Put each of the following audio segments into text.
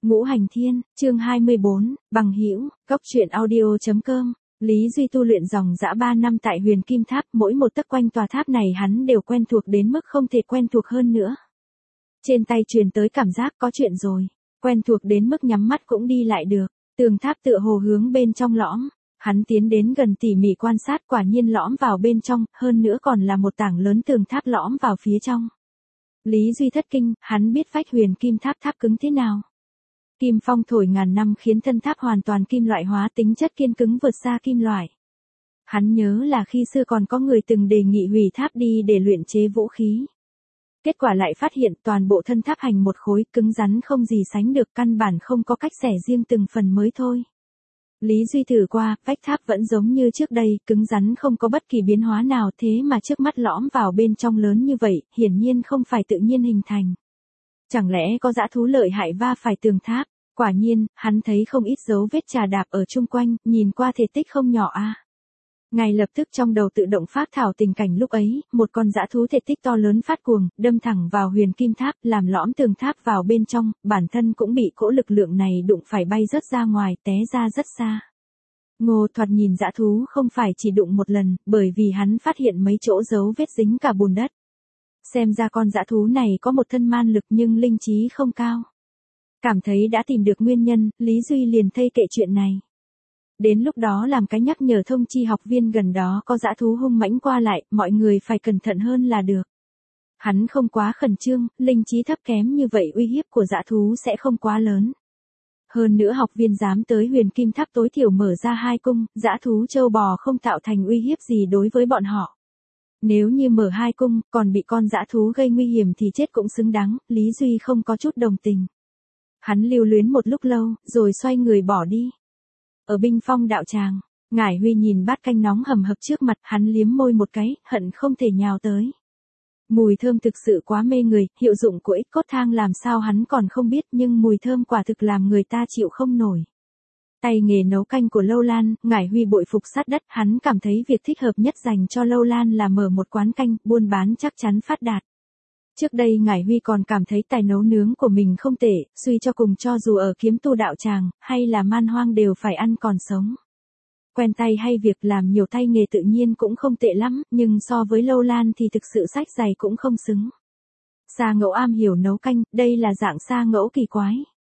Ngũ Hành Thiên, chương 24, bằng hữu, cốc truyện audio.com. Lý Duy tu luyện dòng dã 3 năm tại Huyền Kim Tháp, mỗi một tấc quanh tòa tháp này hắn đều quen thuộc đến mức không thể quen thuộc hơn nữa. Trên tay truyền tới cảm giác có chuyện rồi, quen thuộc đến mức nhắm mắt cũng đi lại được. Tường tháp tựa hồ hướng bên trong lõm, hắn tiến đến gần tỉ mỉ quan sát, quả nhiên lõm vào bên trong, hơn nữa còn là một tảng lớn tường tháp lõm vào phía trong. Lý Duy thất kinh, hắn biết vách Huyền Kim Tháp tháp cứng thế nào. Kim phong thổi ngàn năm khiến thân tháp hoàn toàn kim loại hóa, tính chất kiên cứng vượt xa kim loại. Hắn nhớ là khi xưa còn có người từng đề nghị hủy tháp đi để luyện chế vũ khí. Kết quả lại phát hiện toàn bộ thân tháp hành một khối, cứng rắn không gì sánh được, căn bản không có cách xẻ riêng từng phần mới thôi. Lý Duy thử qua, vách tháp vẫn giống như trước đây, cứng rắn không có bất kỳ biến hóa nào, thế mà trước mắt lõm vào bên trong lớn như vậy, hiển nhiên không phải tự nhiên hình thành. Chẳng lẽ có dã thú lợi hại va phải tường tháp? Quả nhiên, hắn thấy không ít dấu vết trà đạp ở chung quanh, nhìn qua thể tích không nhỏ a. Ngay lập tức trong đầu tự động phát thảo tình cảnh lúc ấy, một con dã thú thể tích to lớn phát cuồng, đâm thẳng vào Huyền Kim Tháp, làm lõm tường tháp vào bên trong, bản thân cũng bị cỗ lực lượng này đụng phải bay rớt ra ngoài, té ra rất xa. Ngô thoạt nhìn dã thú không phải chỉ đụng một lần, bởi vì hắn phát hiện mấy chỗ dấu vết dính cả bùn đất. Xem ra con dã thú này có một thân man lực nhưng linh trí không cao. Cảm thấy đã tìm được nguyên nhân, Lý Duy liền thây kệ chuyện này. Đến lúc đó làm cái nhắc nhở thông chi học viên gần đó có dã thú hung mãnh qua lại, mọi người phải cẩn thận hơn là được. Hắn không quá khẩn trương, linh trí thấp kém như vậy uy hiếp của dã thú sẽ không quá lớn. Hơn nữa học viên dám tới Huyền Kim Tháp tối thiểu mở ra 2 cung, dã thú châu bò không tạo thành uy hiếp gì đối với bọn họ. Nếu như mở 2 cung, còn bị con dã thú gây nguy hiểm thì chết cũng xứng đáng, Lý Duy không có chút đồng tình. Hắn lưu luyến một lúc lâu, rồi xoay người bỏ đi. Ở Binh Phong đạo tràng, Ngải Huy nhìn bát canh nóng hầm hập trước mặt, hắn liếm môi một cái, hận không thể nhào tới. Mùi thơm thực sự quá mê người, hiệu dụng của ích cốt thang làm sao hắn còn không biết, nhưng mùi thơm quả thực làm người ta chịu không nổi. Tay nghề nấu canh của Lâu Lan, Ngải Huy bội phục sát đất, hắn cảm thấy việc thích hợp nhất dành cho Lâu Lan là mở một quán canh, buôn bán chắc chắn phát đạt. Trước đây Ngải Huy còn cảm thấy tài nấu nướng của mình không tệ, suy cho cùng cho dù ở Kiếm Tu đạo tràng, hay là Man Hoang đều phải ăn còn sống. Quen tay hay việc làm nhiều tay nghề tự nhiên cũng không tệ lắm, nhưng so với Lâu Lan thì thực sự sách dày cũng không xứng. Sa Ngẫu am hiểu nấu canh, đây là dạng Sa Ngẫu kỳ quái.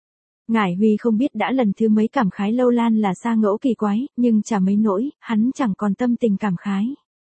Ngải Huy không biết đã lần thứ mấy cảm khái Lâu Lan là Sa Ngẫu kỳ quái, nhưng chả mấy nỗi, hắn chẳng còn tâm tình cảm khái.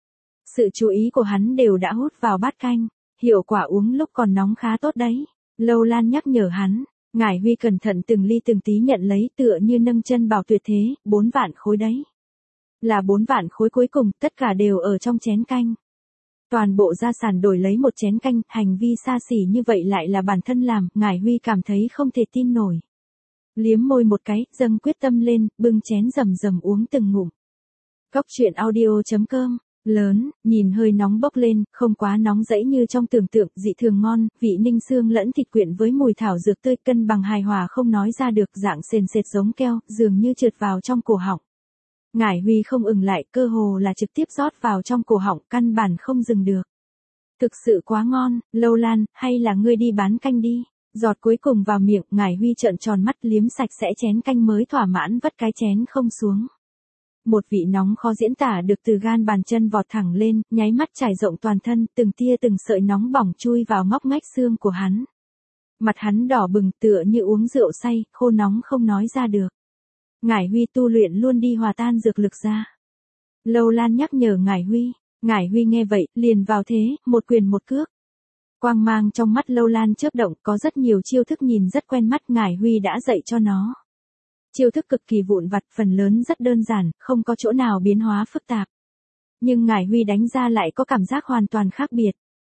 Sự chú ý của hắn đều đã hút vào bát canh. Hiệu quả uống lúc còn nóng khá tốt đấy. Lâu Lan nhắc nhở hắn. Ngải Huy cẩn thận từng ly từng tí nhận lấy, tựa như nâng chân bảo tuyệt thế, 4 vạn khối đấy. Là 4 vạn khối cuối cùng, tất cả đều ở trong chén canh. Toàn bộ gia sản đổi lấy một chén canh, hành vi xa xỉ như vậy lại là bản thân làm, Ngải Huy cảm thấy không thể tin nổi. Liếm môi một cái, dâng quyết tâm lên, bưng chén rầm rầm uống từng ngụm. Cốc truyện audio.com. Lớn, nhìn hơi nóng bốc lên, không quá nóng dẫy như trong tưởng tượng, dị thường ngon, vị ninh xương lẫn thịt quyện với mùi thảo dược tươi, cân bằng hài hòa không nói ra được, dạng sền sệt giống keo, dường như trượt vào trong cổ họng. Ngải Huy không ừng lại, cơ hồ là trực tiếp rót vào trong cổ họng, căn bản không dừng được. Thực sự quá ngon, Lâu Lan, hay là ngươi đi bán canh đi. Giọt cuối cùng vào miệng, Ngải Huy trợn tròn mắt liếm sạch sẽ chén canh mới thỏa mãn vất cái chén không xuống. Một vị nóng khó diễn tả được từ gan bàn chân vọt thẳng lên, nháy mắt trải rộng toàn thân, từng tia từng sợi nóng bỏng chui vào ngóc ngách xương của hắn. Mặt hắn đỏ bừng tựa như uống rượu say, khô nóng không nói ra được. Ngải Huy tu luyện luôn đi hòa tan dược lực ra. Lâu Lan nhắc nhở Ngải Huy. Ngải Huy nghe vậy, liền vào thế, một quyền một cước. Quang mang trong mắt Lâu Lan chớp động, có rất nhiều chiêu thức nhìn rất quen mắt, Ngải Huy đã dạy cho nó. Chiêu thức cực kỳ vụn vặt, phần lớn rất đơn giản, không có chỗ nào biến hóa phức tạp. Nhưng Ngải Huy đánh ra lại có cảm giác hoàn toàn khác biệt.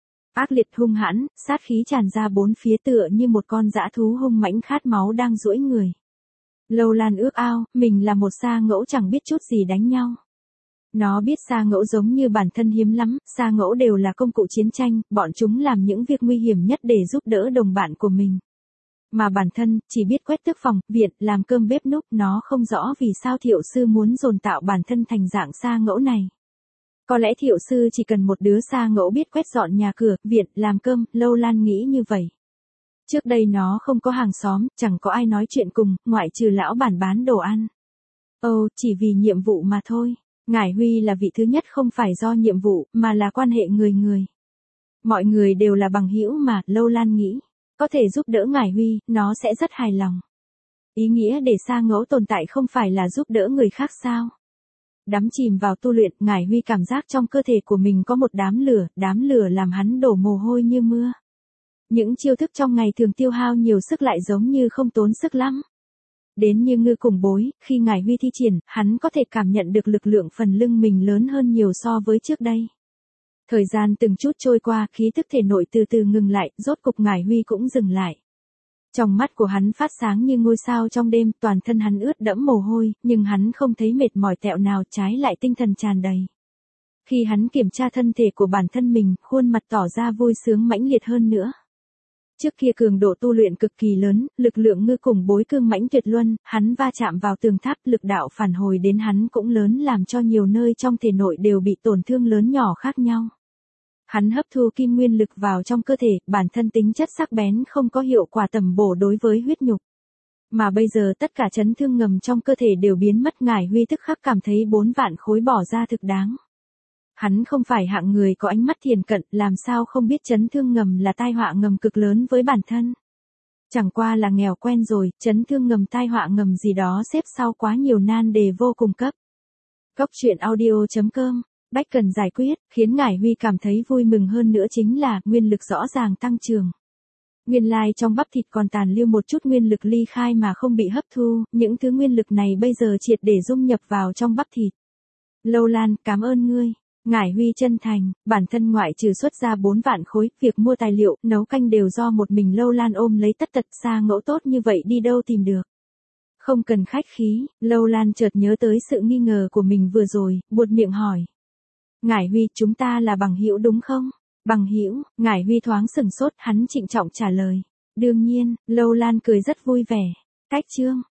Ác liệt hung hãn, sát khí tràn ra bốn phía tựa như một con dã thú hung mãnh khát máu đang giũi người. Lâu Lan ước ao, mình là một Sa Ngẫu chẳng biết chút gì đánh nhau. Nó biết Sa Ngẫu giống như bản thân hiếm lắm, Sa Ngẫu đều là công cụ chiến tranh, bọn chúng làm những việc nguy hiểm nhất để giúp đỡ đồng bạn của mình. Mà bản thân, chỉ biết quét tước phòng, viện, làm cơm bếp núc, nó không rõ vì sao Thiệu Sư muốn dồn tạo bản thân thành dạng Sa Ngẫu này. Có lẽ Thiệu Sư chỉ cần một đứa Sa Ngẫu biết quét dọn nhà cửa, viện, làm cơm, Lâu Lan nghĩ như vậy. Trước đây nó không có hàng xóm, chẳng có ai nói chuyện cùng, ngoại trừ lão bản bán đồ ăn. Chỉ vì nhiệm vụ mà thôi. Ngải Huy là vị thứ nhất không phải do nhiệm vụ, mà là quan hệ người người. Mọi người đều là bằng hữu mà, Lâu Lan nghĩ. Có thể giúp đỡ Ngải Huy, nó sẽ rất hài lòng. Ý nghĩa để Sa Ngẫu tồn tại không phải là giúp đỡ người khác sao? Đắm chìm vào tu luyện, Ngải Huy cảm giác trong cơ thể của mình có một đám lửa làm hắn đổ mồ hôi như mưa. Những chiêu thức trong ngày thường tiêu hao nhiều sức lại giống như không tốn sức lắm. Đến như Ngư Cùng Bối, khi Ngải Huy thi triển, hắn có thể cảm nhận được lực lượng phần lưng mình lớn hơn nhiều so với trước đây. Thời gian từng chút trôi qua, khí thức thể nội từ từ ngừng lại, rốt cục Ngải Huy cũng dừng lại. Trong mắt của hắn phát sáng như ngôi sao trong đêm, toàn thân hắn ướt đẫm mồ hôi, nhưng hắn không thấy mệt mỏi tẹo nào, trái lại tinh thần tràn đầy. Khi hắn kiểm tra thân thể của bản thân mình, khuôn mặt tỏ ra vui sướng mãnh liệt hơn nữa. Trước kia cường độ tu luyện cực kỳ lớn, lực lượng Ngư Cùng Bối cương mãnh tuyệt luân, hắn va chạm vào tường tháp, lực đạo phản hồi đến hắn cũng lớn làm cho nhiều nơi trong thể nội đều bị tổn thương lớn nhỏ khác nhau. Hắn hấp thu kim nguyên lực vào trong cơ thể, bản thân tính chất sắc bén không có hiệu quả tầm bổ đối với huyết nhục. Mà bây giờ tất cả chấn thương ngầm trong cơ thể đều biến mất. Ngải Huy tức khắc cảm thấy 4 vạn khối bỏ ra thực đáng. Hắn không phải hạng người có ánh mắt thiền cận, làm sao không biết chấn thương ngầm là tai họa ngầm cực lớn với bản thân. Chẳng qua là nghèo quen rồi, chấn thương ngầm tai họa ngầm gì đó xếp sau quá nhiều nan đề vô cùng cấp. Cốc truyện audio.com Bách cần giải quyết, khiến Ngải Huy cảm thấy vui mừng hơn nữa chính là nguyên lực rõ ràng tăng trưởng. Nguyên lai trong bắp thịt còn tàn lưu một chút nguyên lực ly khai mà không bị hấp thu, những thứ nguyên lực này bây giờ triệt để dung nhập vào trong bắp thịt. Lâu Lan, cảm ơn ngươi. Ngải Huy chân thành, bản thân ngoại trừ xuất ra 4 vạn khối, việc mua tài liệu, nấu canh đều do một mình Lâu Lan ôm lấy tất tật. Sa Ngẫu tốt như vậy đi đâu tìm được. Không cần khách khí, Lâu Lan chợt nhớ tới sự nghi ngờ của mình vừa rồi, buột miệng hỏi. Ngải Huy, chúng ta là bằng hữu đúng không? Bằng hữu, Ngải Huy thoáng sừng sốt, hắn trịnh trọng trả lời. Đương nhiên, Lâu Lan cười rất vui vẻ. Cách chương